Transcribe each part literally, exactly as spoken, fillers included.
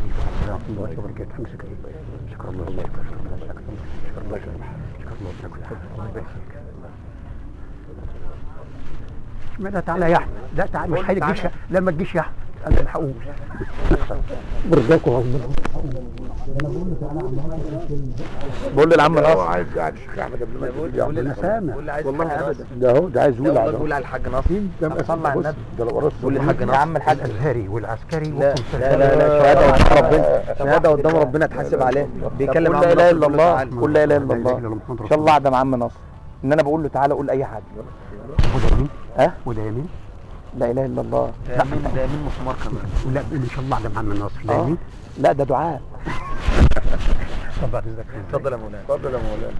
ورحمة الله وبركاته. امسك شكر الله لك، شكر الله لك، شكر الله لك، شكر الله لك، الله يبارك فيك. لا تعالى يا احمد، لا تعالى، مش هتجيش، لا ما تجيش يا احمد، انا اللي هقول برضاكم ربنا. بقول للعم ناصر عايز قاعد الشيخ احمد قبل ما بقول انا سامع والله ابدا. ده اهو ده عايز يقول على بقول على الحاج ناصر صلى على النبي. ده لو قرصت قول للحاج ناصر يا عم الحاج الازهري والعسكري. لا لا لا لا شهاده قدام ربنا، شهاده قدام ربنا تحاسب عليه. بيكلم عن لا اله الا الله، قول لا اله الا الله ان شاء الله. اعدم عم ناصر ان انا بقول له تعالى قول اي حاجه. وده يمين؟ ها وده يمين؟ لا اله الا الله. ده يمين، ده يمين مسمار كمان. لا ان شاء الله اعدم عم الناصر. ده يمين؟ لا ده دعاء. اتفضل حضرتك. اتفضل يا مولانا. اتفضل يا مولانا.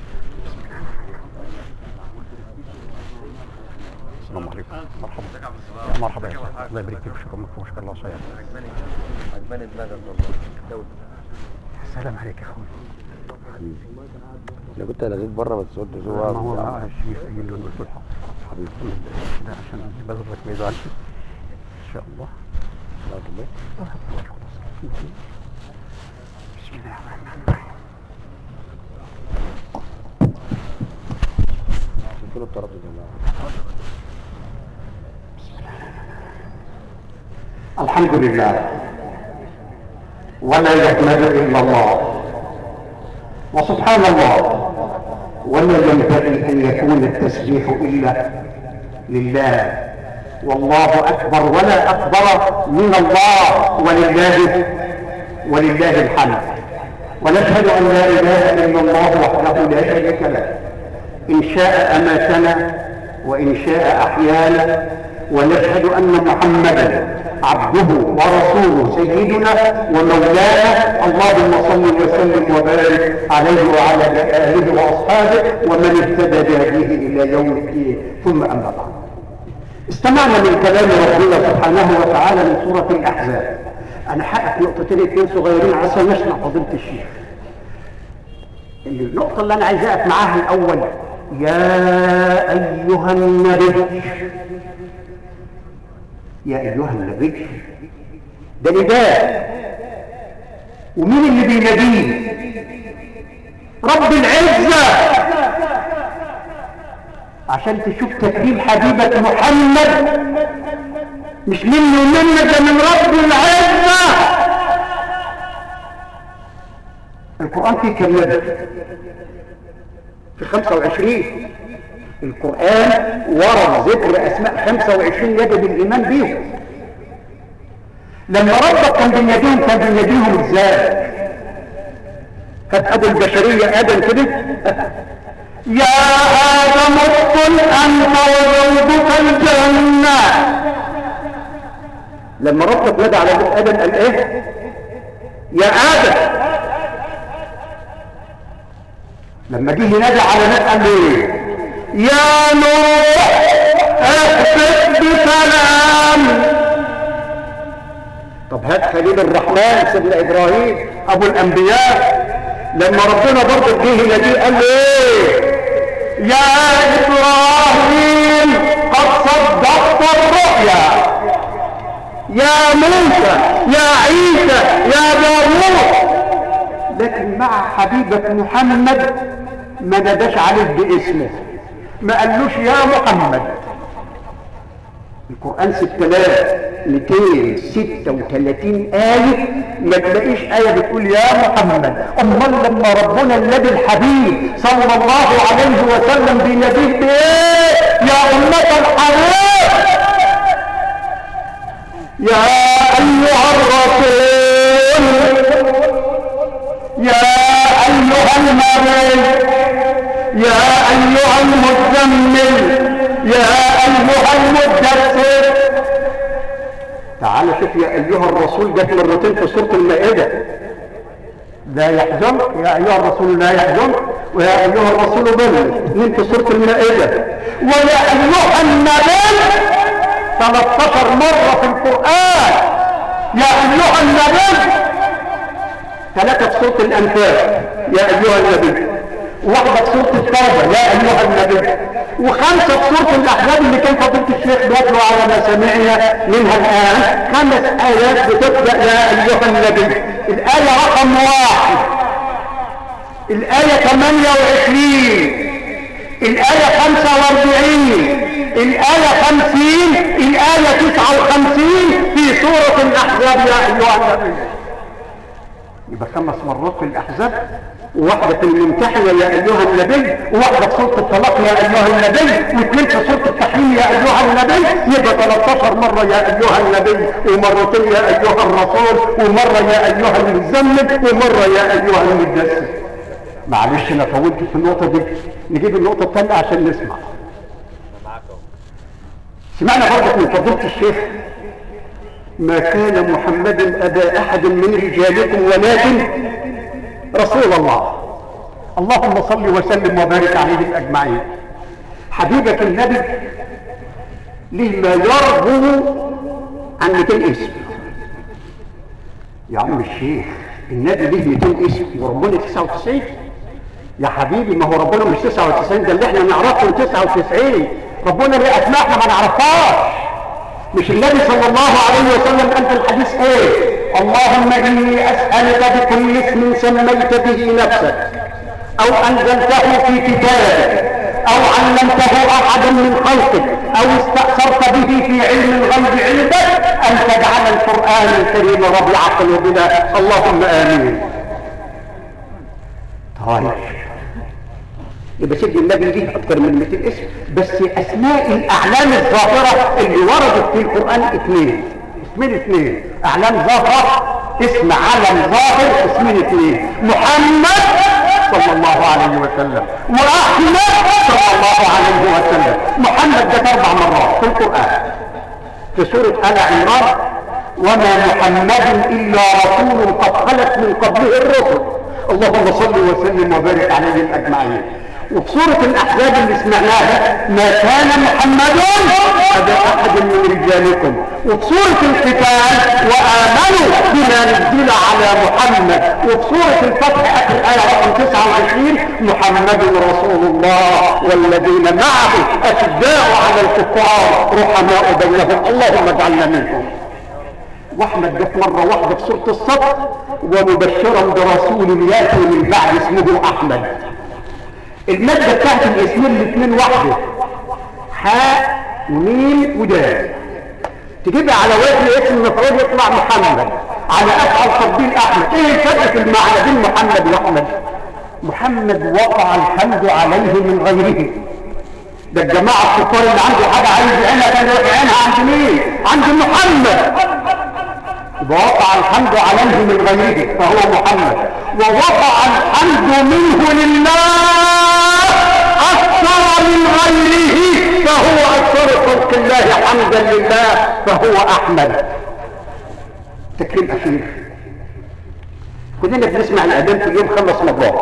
السلام عليكم. مرحبا مرحبا يا استاذ، الله يبارك فيك. شكرا لك وشكر الله خير. عجباني عجباني دماغك والله. السلام عليك يا اخوي. حبيبي انا كنت لغيت بره بس قلت شو ما هو بقى الشيخ قايل له قلت له الحق حبيبي ده عشان بذلك ما يزعلش ان شاء الله. بسم الله الرحمن الرحيم. قلت له التردد الحمد لله ولا يحمد الا الله وسبحان الله، ولا ينبغي ان يكون التسبيح الا لله، والله اكبر ولا اكبر من الله، ولله ولله الحمد. ونشهد ان لا اله الا الله وحده لا شريك له، ان شاء اماتنا وان شاء احيانا. ونشهد ان محمدا عبده ورسوله سيدنا ومولانا، اللهم صل وسلم وبارك عليه وعلى اله واصحابه ومن اهتدى بهديه الى يوم الدين. ثم اما بعد، استمعنا من كلام ربنا سبحانه وتعالى من سوره الاحزاب. انا حقق نقطتين اثنين صغيرين عشان نسمع فضيله الشيخ. النقطه اللي انا عايز اقف معاها الاول، يا ايها النبي، يا ايها النبي، ده نداء. ومين اللي بيناديه؟ رب العزه. عشان تشوف تكريم حبيبك محمد مش منه ومنك، ده من رب العزه. القران فيه كم يد؟ في خمسة وعشرين. القرآن ورد ذكر أسماء خمسة وعشرين يجب الإيمان بيهم. لما ربك كان بيناديهم كان بيناديهم إزاي؟ هات أبو البشرية آدم كده يا آدم ادخل أنت وزوجك الجنة. لما ربك نادى على آدم قال إيه؟ يا آدم. لما جه ينادى على ناس قال له إيه؟ يا نوح اهبط بسلام. طب هات خليل الرحمن سيدنا ابراهيم ابو الانبياء، لما ربنا برضه جه يناديه قال له ايه؟ يا ابراهيم قد صدقت الرؤيا. يا موسى، يا عيسى، يا داوود. لكن مع حبيبك محمد ما ناداش عليه باسمه، ما قالوش يا محمد. القرآن ستة آلاف ومئتين وستة وثلاثين آية ما تلاقيش آية بتقول يا محمد. أمال لما ربنا النبي الحبيب صلى الله عليه وسلم بيناديه بإيه؟ يا أمة الحبيب، يا أيها الرسول، يا أيها النبي، يا أيها المزمل، يا أيها المدثر. تعال شوف يا أيها الرسول جت مرتين في سورة المائدة. لا يحزنك يا أيها الرسول لا يحزنك، ويا أيها الرسول بلغ اثنين في سورة المائدة، ويا أيها النبي ثلاث عشرة مرة في القرآن. يا أيها النبي ثلاثة في سورة الأنفال، يا أيها النبي. واحدة في سورة التوبة يا أيها النبي، وخمسة في سورة الأحزاب اللي كان فضيلة الشيخ بيتلو على ما سمعنا منها الآن، خمس آيات بتبدأ يا أيها النبي. الآية رقم واحد، الآية ثمانية وعشرين، الآية خمسة واربعين، الآية خمسين، الآية تسعة وخمسين في سورة الأحزاب يا أيها النبي. يبقى خمس مرات في الأحزاب، وواحدة في الممتحنة يا أيها النبي، وواحدة في سورة الطلاق يا أيها النبي، واثنين في سورة التحريم يا أيها النبي. يبقى ثلاثة عشر مرة يا أيها النبي، ومرتين يا أيها الرسول، ومرة يا أيها المزمل، ومرة يا أيها المدثر. معلش أنا طولت في النقطة دي، نجيب النقطة الثانية عشان نسمع. سمعنا برضه من فضيلة الشيخ ما كان محمد أبا أحد من رجالكم ولكن رسول الله. اللهم صل وسلم وبارك عليه أجمعين. حبيبك النبي له ما يرجو عن مئتين اسم. يا عم الشيخ النبي له مئتين اسم وربنا تسعة وتسعين. يا حبيبي ما هو ربنا مش تسعة وتسعين، ده اللي احنا نعرفه تسعة وتسعين. ربنا ليه اسماء احنا ما نعرفهاش. مش النبي صلى الله عليه وسلم قال في الحديث ايه؟ اللهم اني اسالك بكل اسم سميت به نفسك او انزلته في كتابك او علمته احدا من خلقك او استاثرت به في علم الغيب عندك ان تجعل القران الكريم ربيع قلوبنا. اللهم امين. طيب يبقى سيدنا النبي ليه اكثر من مئتين اسم، بس اسماء الاعلام الظاهره اللي وردت في القران اثنين، اسمين اثنين، اعلام ظاهره، اسم علم ظاهر، اسمين اثنين، محمد صلى الله عليه وسلم واحمد صلى الله عليه وسلم. محمد ده اربع مرات في القران، في سوره ال عمران وما محمد الا رسول قد خلت من قبله الرسل. اللهم صل وسلم وبارك عليه اجمعين. وفي سورة الأحزاب اللي سمعناها ما كان محمد أبا أحد من رجالكم. وفي سورة القتال وآمنوا بما نزل على محمد. وفي سورة الفتح آخر آية رقم تسعة وعشرين محمد رسول الله والذين معه أشداء على الكفار رحماء بينهم. اللهم اجعلنا منهم. واحمد جت مرة واحدة في سورة الصف ومبشرا برسول ياتي من بعد اسمه أحمد. المادة بتاعت الاسمين الاثنين واحدة، حاء وميم ودال، تجيبها على وزن اسم المفعول يطلع محمد، على افعل تفضيل احمد. ايه الفرق في المعنى بين محمد واحمد؟ محمد وقع الحمد عليه من غيره. ده الجماعة الكفار اللي عنده حاجة عايز يعينها كان يروح يعينها عند مين؟ عند محمد. ووقع الحمد عليه من غيره فهو محمد، ووقع الحمد منه لله أكثر من غيره فهو أكثر خلق الله حمدا لله فهو أحمد. تكريم أخير، كلنا بنسمع الأذان في اليوم خمس مرات،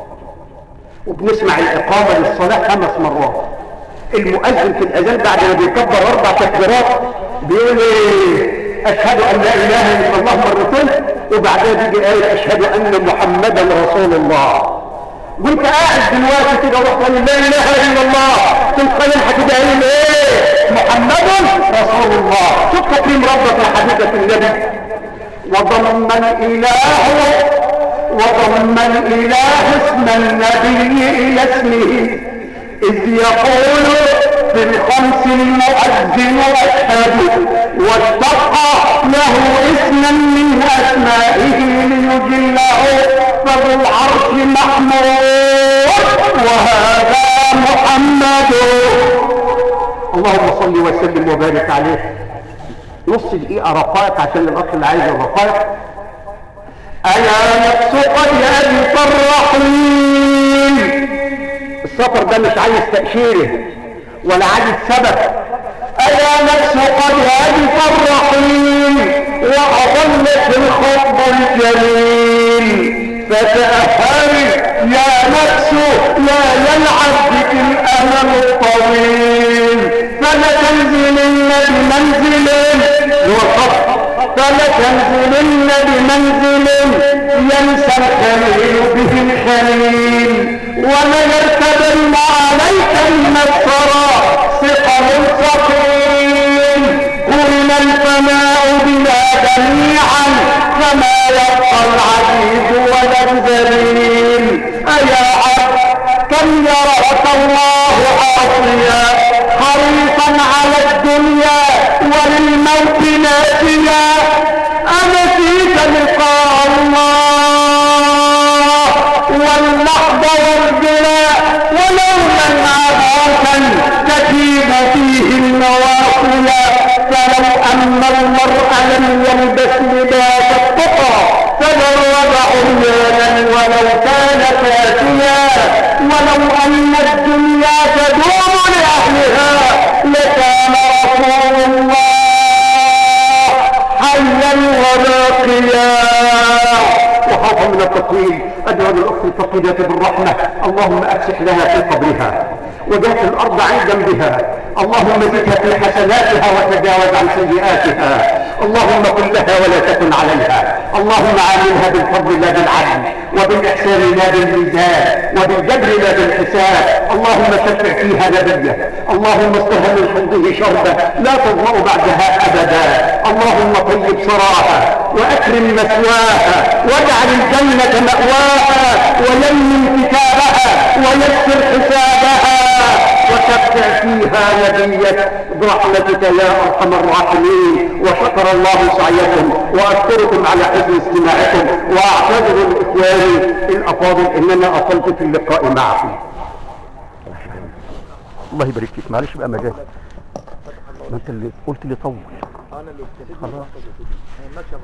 وبنسمع الإقامة للصلاة خمس مرات. المؤذن في الأذان بعد ما بيكبر أربع تكبيرات بيقول إيه؟ أشهد أن لا إله إلا الله مرتين، وبعدها بيجي آية أشهد أن محمدا رسول الله. وانت قاعد دلوقتي كده ورحت قال لا إله إلا الله، تتخيل هتبقى قايل إيه؟ محمد رسول الله. شوف تكريم ربك لحبيبة النبي. وضم الإله وضم الإله اسم النبي إلى اسمه إذ يقول في الخمس المؤذن أشهد، واشتق له اسما من أسمائه ليجله فذو العرش محمود وهذا محمد. اللهم صل وسلم وبارك عليه. نص دقيقة رقائق عشان الأخ اللي عايز الرقائق. أيا نفس قد أبت الرحيم. السفر ده مش عايز تأشيره ولا عايز سبب. أيا نفس قد أبت الرحيم وأضلت الخطب الجليل فتأهل يا نفس لا يلعب بك الأمل الطويل فلتنزلن بمنزل وقف فلتنزلن بمنزل ينسى الخليل به الخليل يبقى العزيز ولا الذليل. أيا عبد كم يراك الله عاصيا حريصا على الدنيا وللموت ناسيا، أنسيت لقاء الله واللحظ والجلاء ولولا عباثا تجيب فيه النواصيا. فلو أن المرء لم يلبس لباس التقى تجرد عريانا ولو كان كافيا، ولو أن الدنيا تدوم لأهلها لكان رسول الله حيا وباقيا. وخافا من التطويل أدعو للأخت الفقيدة بالرحمة، اللهم أفسح لها في قبرها وجات الأرض عن جنبها، اللهم زدها في حسناتها وتجاوز عن سيئاتها، اللهم كن لها ولا تكن عليها، اللهم عاملها بالفضل لا بالعدل وبالإحسان لا بالميزان وبالجبر لا بالحساب، اللهم شفع فيها نبيه، اللهم اسقها من حوضه شربا لا تظمأ بعدها أبدا، اللهم طيب سراها وأكرم مثواها واجعل الجنة مأواها ويمن كتابها ويسر حسابها وشفع فيها نبيك برحمتك يا أرحم الراحمين. وشكر الله سعيكم وأشكركم على حسن استماعكم، وأعتذر الإخواني الأفاضل إننا أطلت في اللقاء معكم. الله يبارك فيك، معلش بقى مجال، ما انت اللي قلت لي طول. انا اللي قلت خلاص ماشي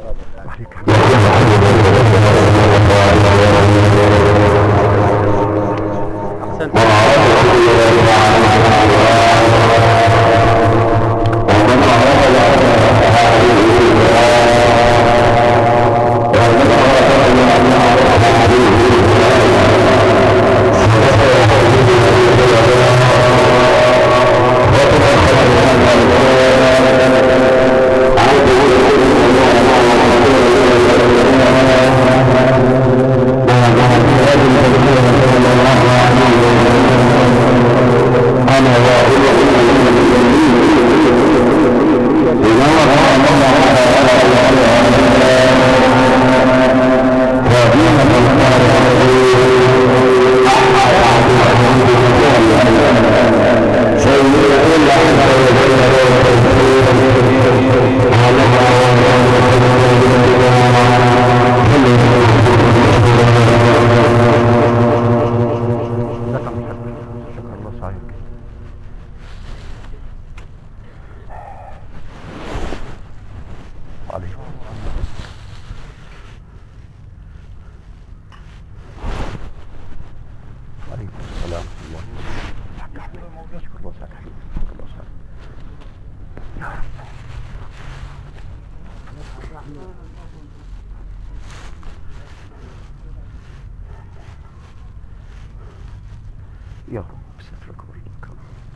يا رب سترك والإكرام.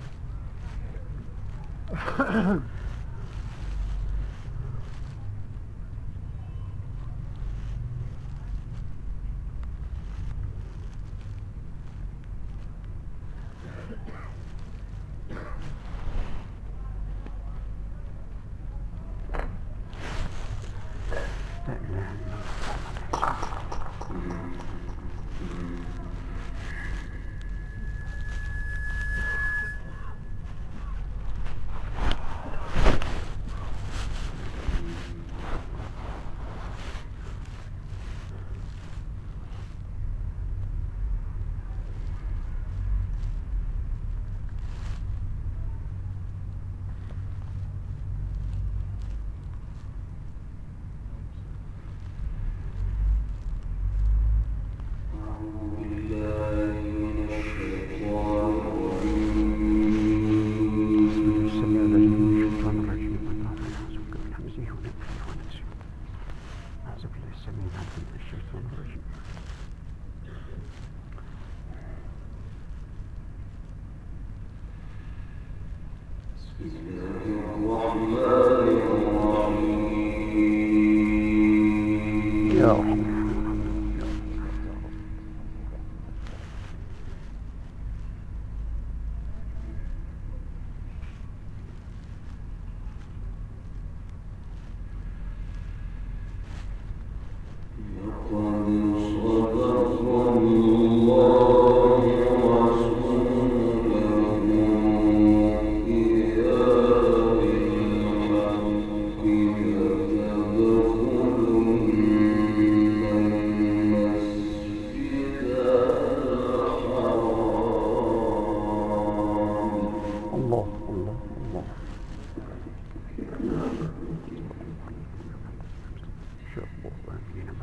يا رب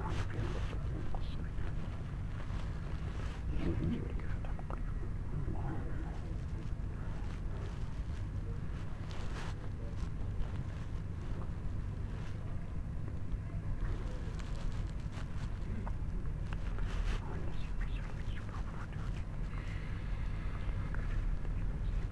فينا وصلنا المقصرين.